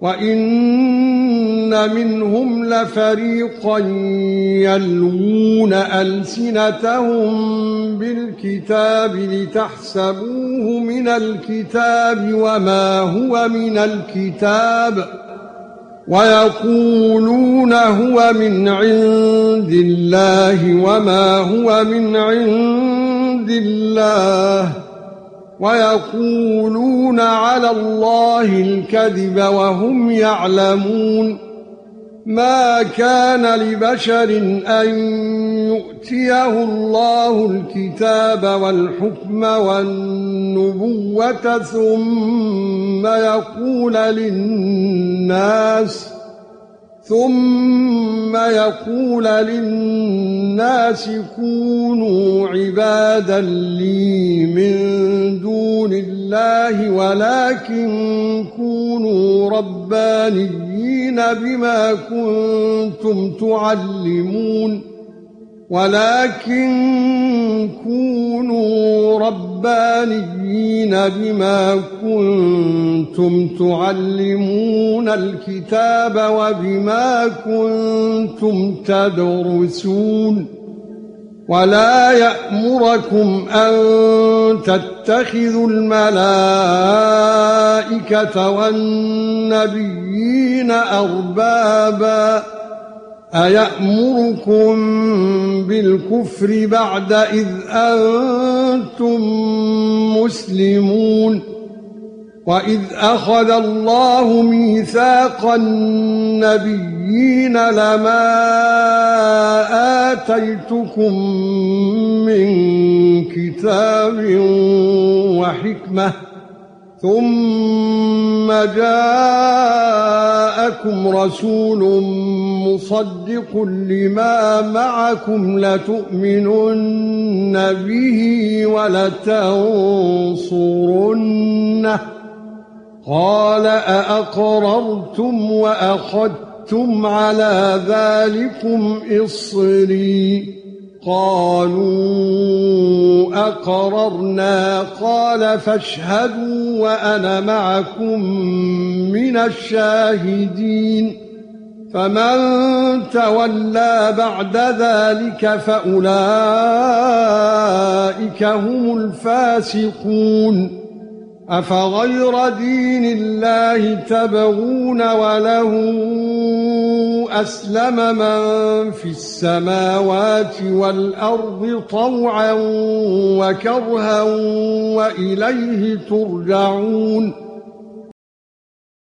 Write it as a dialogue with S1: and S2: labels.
S1: وَإِنَّ مِنْهُمْ لَفَرِيقًا يَلْوُونَ أَلْسِنَتَهُم بِالْكِتَابِ لِتَحْسَبُوهُ مِنَ الْكِتَابِ وَمَا هُوَ مِنَ الْكِتَابِ وَيَقُولُونَ هُوَ مِنْ عِندِ اللَّهِ وَمَا هُوَ مِنْ عِندِ اللَّهِ وَيَقُولُونَ عَلَى اللَّهِ الْكَذِبَ وَهُمْ يَعْلَمُونَ مَا كَانَ لِبَشَرٍ أَن يُؤْتِيَهُ اللَّهُ الْكِتَابَ وَالْحُكْمَ وَالنُّبُوَّةَ ثُمَّ يَقُولَ لِلنَّاسِ كُونُوا عِبَادًا لِّي مِن دُونِ اللَّهِ وَلَكِن كُونُوا رَبَّانِيِّينَ بِمَا كُنتُمْ تُعَلِّمُونَ الْكِتَابَ وَبِمَا كُنتُمْ تَدْرُسُونَ وَلَا يَأْمُرَكُمْ أَن تَتَّخِذُوا الْمَلَائِكَةَ وَالنَّبِيِّينَ أَرْبَابًا أَيَأْمُرُكُم بِالْكُفْرِ بَعْدَ إِذْ أَنْتُمْ مُسْلِمُونَ وَإِذْ أَخَذَ اللَّهُ مِيثَاقَ النَّبِيِّينَ لَمَا آتَيْتُكُم مِّن كِتَابٍ وَحِكْمَةٍ ثُمَّ جَاءَكُمْ رَسُولٌ مُصَدِّقٌ لِّمَا مَعَكُمْ لَتُؤْمِنُنَّ بِهِ وَلَتَنصُرُنَّهُ قَالَ أَأَقْرَرْتُمْ وَأَخَذْتُمْ عَلَى ذَلِكُمْ إِصْرِي قالوا أقررنا قال فاشهدوا وأنا معكم من الشاهدين فمن تولى بعد ذلك فأولئك هم الفاسقون أفغير دين الله تبغون وله أسلم من في السماوات والأرض طوعا وكرها وإليه ترجعون